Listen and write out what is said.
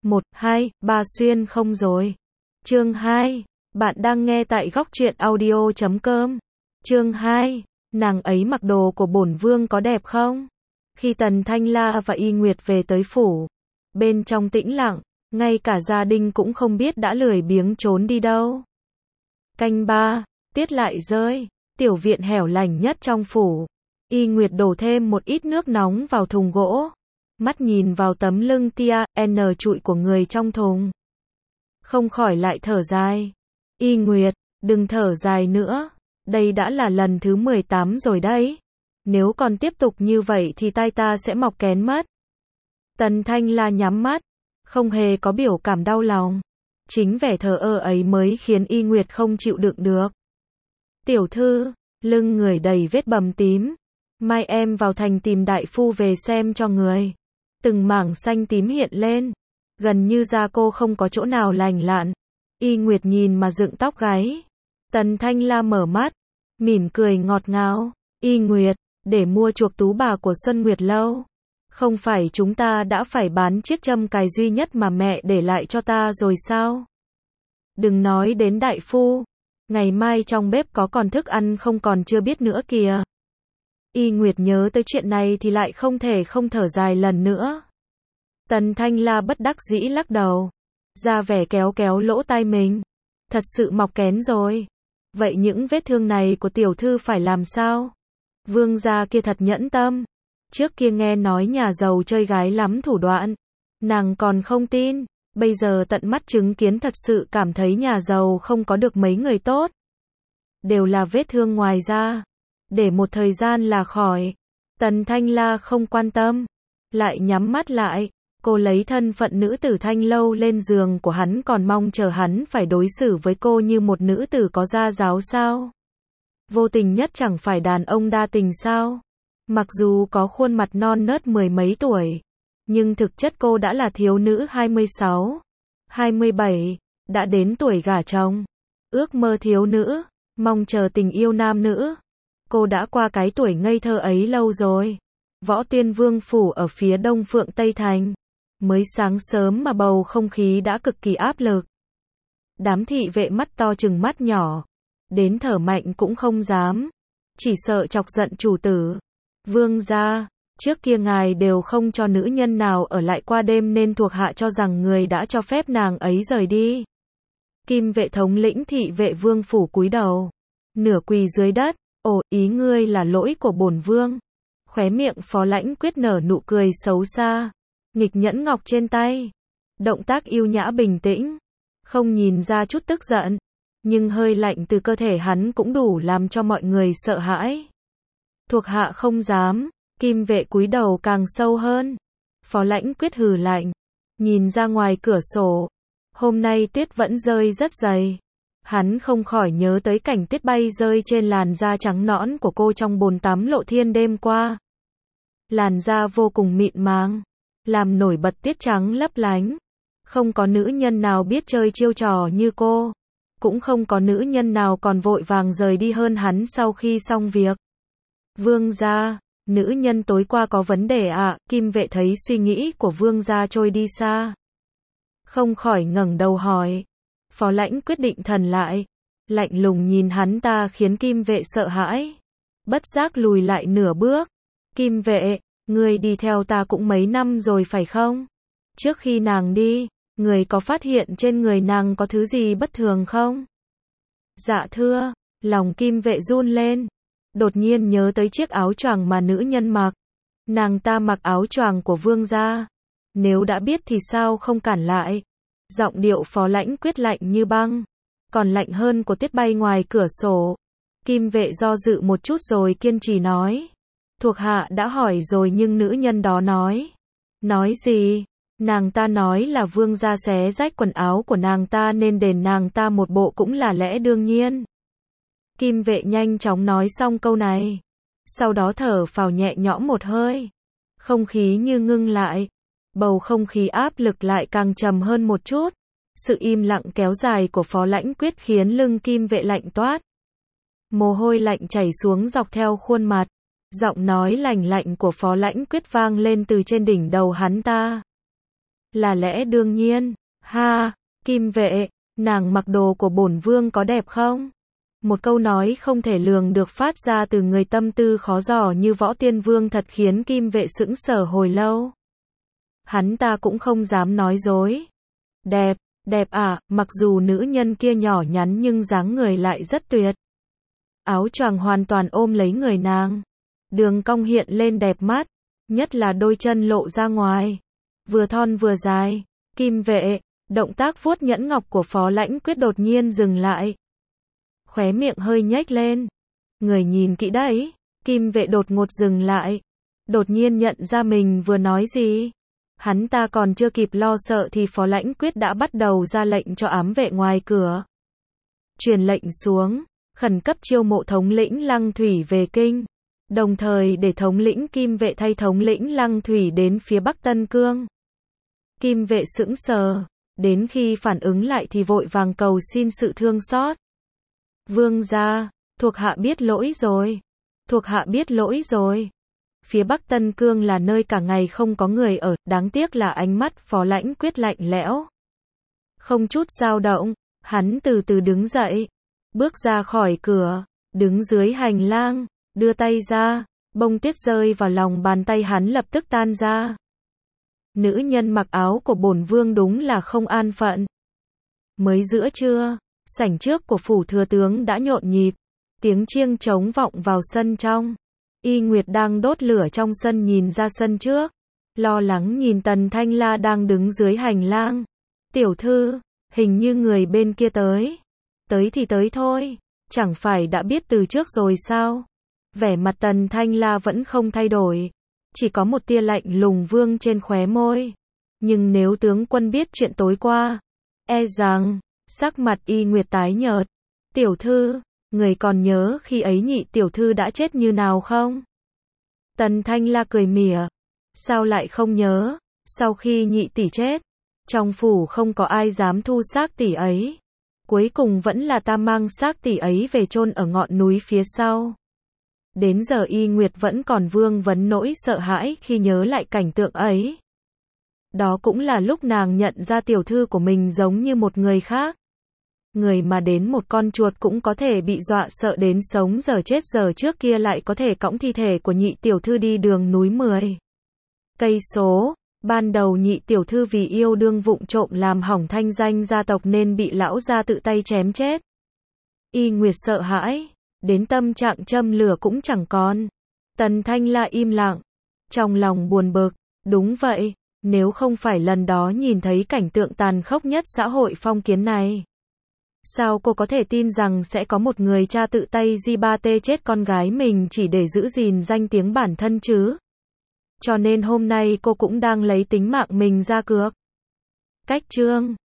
1, 2, 3 xuyên không rồi. Chương 2. Bạn đang nghe tại góc truyện audio.com. Chương 2. Nàng ấy mặc đồ của bổn vương có đẹp không? Khi Tần Thanh La và Y Nguyệt về tới phủ, bên trong tĩnh lặng, ngay cả gia đình cũng không biết đã lười biếng trốn đi đâu. Canh 3, tiết lại rơi, tiểu viện hẻo lánh nhất trong phủ. Y Nguyệt đổ thêm một ít nước nóng vào thùng gỗ, mắt nhìn vào tấm lưng tia, trụi của người trong thùng. Không khỏi lại thở dài. Y Nguyệt, đừng thở dài nữa, đây đã là lần thứ 18 rồi đấy. Nếu còn tiếp tục như vậy thì tai ta sẽ mọc kén mất. Tần Thanh La nhắm mắt, không hề có biểu cảm đau lòng. Chính vẻ thờ ơ ấy mới khiến Y Nguyệt không chịu đựng được. Tiểu thư, lưng người đầy vết bầm tím. Mai em vào thành tìm đại phu về xem cho người. Từng mảng xanh tím hiện lên. Gần như da cô không có chỗ nào lành lặn. Y Nguyệt nhìn mà dựng tóc gáy. Tần Thanh La mở mắt, mỉm cười ngọt ngào. Y Nguyệt, để mua chuộc tú bà của Xuân Nguyệt Lâu. Không phải chúng ta đã phải bán chiếc châm cài duy nhất mà mẹ để lại cho ta rồi sao? Đừng nói đến đại phu. Ngày mai trong bếp có còn thức ăn không còn chưa biết nữa kìa. Y Nguyệt nhớ tới chuyện này thì lại không thể không thở dài lần nữa. Tần Thanh La bất đắc dĩ lắc đầu, ra vẻ kéo kéo lỗ tai mình. Thật sự mọc kén rồi. Vậy những vết thương này của tiểu thư phải làm sao? Vương gia kia thật nhẫn tâm. Trước kia nghe nói nhà giàu chơi gái lắm thủ đoạn, nàng còn không tin. Bây giờ tận mắt chứng kiến thật sự cảm thấy nhà giàu không có được mấy người tốt. Đều là vết thương ngoài da. Để một thời gian là khỏi. Tần Thanh La không quan tâm. Lại nhắm mắt lại. Cô lấy thân phận nữ tử Thanh Lâu lên giường của hắn còn mong chờ hắn phải đối xử với cô như một nữ tử có gia giáo sao? Vô tình nhất chẳng phải đàn ông đa tình sao? Mặc dù có khuôn mặt non nớt mười mấy tuổi, nhưng thực chất cô đã là thiếu nữ 26, 27, đã đến tuổi gả chồng. Ước mơ thiếu nữ, mong chờ tình yêu nam nữ. Cô đã qua cái tuổi ngây thơ ấy lâu rồi. Võ Tuyên Vương phủ ở phía đông Phượng Tây Thành. Mới sáng sớm mà bầu không khí đã cực kỳ áp lực. Đám thị vệ mắt to chừng mắt nhỏ, đến thở mạnh cũng không dám, chỉ sợ chọc giận chủ tử. Vương gia, trước kia ngài đều không cho nữ nhân nào ở lại qua đêm nên thuộc hạ cho rằng người đã cho phép nàng ấy rời đi. Kim vệ thống lĩnh thị vệ vương phủ cúi đầu, nửa quỳ dưới đất. Ồ, ý ngươi là lỗi của bổn vương. Khóe miệng Phó Lãnh Quyết nở nụ cười xấu xa. Nghịch nhẫn ngọc trên tay, động tác yêu nhã bình tĩnh, không nhìn ra chút tức giận, nhưng hơi lạnh từ cơ thể hắn cũng đủ làm cho mọi người sợ hãi. Thuộc hạ không dám. Kim vệ cúi đầu càng sâu hơn. Phó Lãnh Quyết hừ lạnh, nhìn ra ngoài cửa sổ. Hôm nay tuyết vẫn rơi rất dày. Hắn không khỏi nhớ tới cảnh tuyết bay rơi trên làn da trắng nõn của cô trong bồn tắm Lộ Thiên đêm qua. Làn da vô cùng mịn màng, làm nổi bật tiết trắng lấp lánh. Không có nữ nhân nào biết chơi chiêu trò như cô. Cũng không có nữ nhân nào còn vội vàng rời đi hơn hắn sau khi xong việc. Vương gia, nữ nhân tối qua có vấn đề ạ? Kim vệ thấy suy nghĩ của vương gia trôi đi xa, không khỏi ngẩng đầu hỏi. Phó Lãnh quyết định thần lại, lạnh lùng nhìn hắn ta khiến Kim vệ sợ hãi, bất giác lùi lại nửa bước. Kim vệ, người đi theo ta cũng mấy năm rồi phải không? Trước khi nàng đi, người có phát hiện trên người nàng có thứ gì bất thường không? Dạ thưa. Lòng Kim vệ run lên, đột nhiên nhớ tới chiếc áo choàng mà nữ nhân mặc. Nàng ta mặc áo choàng của vương gia. Nếu đã biết thì sao không cản lại? Giọng điệu Phó Lãnh quyết lạnh như băng, còn lạnh hơn của tuyết bay ngoài cửa sổ. Kim vệ do dự một chút rồi kiên trì nói. Thuộc hạ đã hỏi rồi nhưng nữ nhân đó nói. Nói gì? Nàng ta nói là vương gia xé rách quần áo của nàng ta nên đền nàng ta một bộ cũng là lẽ đương nhiên. Kim vệ nhanh chóng nói xong câu này, sau đó thở phào nhẹ nhõm một hơi. Không khí như ngưng lại, bầu không khí áp lực lại càng trầm hơn một chút. Sự im lặng kéo dài của Phó Lãnh quyết khiến lưng Kim vệ lạnh toát. Mồ hôi lạnh chảy xuống dọc theo khuôn mặt. Giọng nói lành lạnh của Phó Lãnh quyết vang lên từ trên đỉnh đầu hắn ta. Là lẽ đương nhiên. Ha, Kim Vệ, nàng mặc đồ của bổn vương có đẹp không? Một câu nói không thể lường được phát ra từ người tâm tư khó dò như Võ Tiên Vương thật khiến Kim Vệ sững sờ hồi lâu. Hắn ta cũng không dám nói dối. Đẹp, đẹp à, mặc dù nữ nhân kia nhỏ nhắn nhưng dáng người lại rất tuyệt. Áo choàng hoàn toàn ôm lấy người nàng. Đường cong hiện lên đẹp mắt, nhất là đôi chân lộ ra ngoài. Vừa thon vừa dài. Kim Vệ, động tác vuốt nhẫn ngọc của Phó Lãnh Quyết đột nhiên dừng lại. Khóe miệng hơi nhếch lên. Người nhìn kỹ đấy. Kim Vệ đột ngột dừng lại. Đột nhiên nhận ra mình vừa nói gì. Hắn ta còn chưa kịp lo sợ thì Phó Lãnh Quyết đã bắt đầu ra lệnh cho ám vệ ngoài cửa. Truyền lệnh xuống, khẩn cấp chiêu mộ thống lĩnh Lăng Thủy về kinh. Đồng thời để thống lĩnh Kim Vệ thay thống lĩnh Lăng Thủy đến phía Bắc Tân Cương. Kim Vệ sững sờ, đến khi phản ứng lại thì vội vàng cầu xin sự thương xót. Vương gia, thuộc hạ biết lỗi rồi. Thuộc hạ biết lỗi rồi. Phía Bắc Tân Cương là nơi cả ngày không có người ở, đáng tiếc là ánh mắt Phó Lãnh Quyết lạnh lẽo. Không chút dao động, hắn từ từ đứng dậy, bước ra khỏi cửa, đứng dưới hành lang, đưa tay ra, bông tuyết rơi vào lòng bàn tay hắn lập tức tan ra. Nữ nhân mặc áo của bổn vương đúng là không an phận. Mới giữa trưa, sảnh trước của phủ thừa tướng đã nhộn nhịp, tiếng chiêng trống vọng vào sân trong. Y Nguyệt đang đốt lửa trong sân nhìn ra sân trước, lo lắng nhìn Tần Thanh La đang đứng dưới hành lang. Tiểu thư, hình như người bên kia tới. Tới thì tới thôi, chẳng phải đã biết từ trước rồi sao? Vẻ mặt Tần Thanh La vẫn không thay đổi, chỉ có một tia lạnh lùng vương trên khóe môi. Nhưng nếu tướng quân biết chuyện tối qua, e rằng, sắc mặt Y Nguyệt tái nhợt. Tiểu thư, người còn nhớ khi ấy nhị tiểu thư đã chết như nào không? Tần Thanh La cười mỉa. Sao lại không nhớ? Sau khi nhị tỷ chết, trong phủ không có ai dám thu xác tỷ ấy. Cuối cùng vẫn là ta mang xác tỷ ấy về chôn ở ngọn núi phía sau. Đến giờ Y Nguyệt vẫn còn vương vấn nỗi sợ hãi khi nhớ lại cảnh tượng ấy. Đó cũng là lúc nàng nhận ra tiểu thư của mình giống như một người khác. Người mà đến một con chuột cũng có thể bị dọa sợ đến sống giờ chết giờ trước kia lại có thể cõng thi thể của nhị tiểu thư đi đường núi 10 cây số. Ban đầu nhị tiểu thư vì yêu đương vụng trộm làm hỏng thanh danh gia tộc nên bị lão gia tự tay chém chết. Y Nguyệt sợ hãi, đến tâm trạng châm lửa cũng chẳng còn. Tần Thanh La im lặng, trong lòng buồn bực. Đúng vậy, nếu không phải lần đó nhìn thấy cảnh tượng tàn khốc nhất xã hội phong kiến này, sao cô có thể tin rằng sẽ có một người cha tự tay di ba tê chết con gái mình chỉ để giữ gìn danh tiếng bản thân chứ? Cho nên hôm nay cô cũng đang lấy tính mạng mình ra cược. Cách chương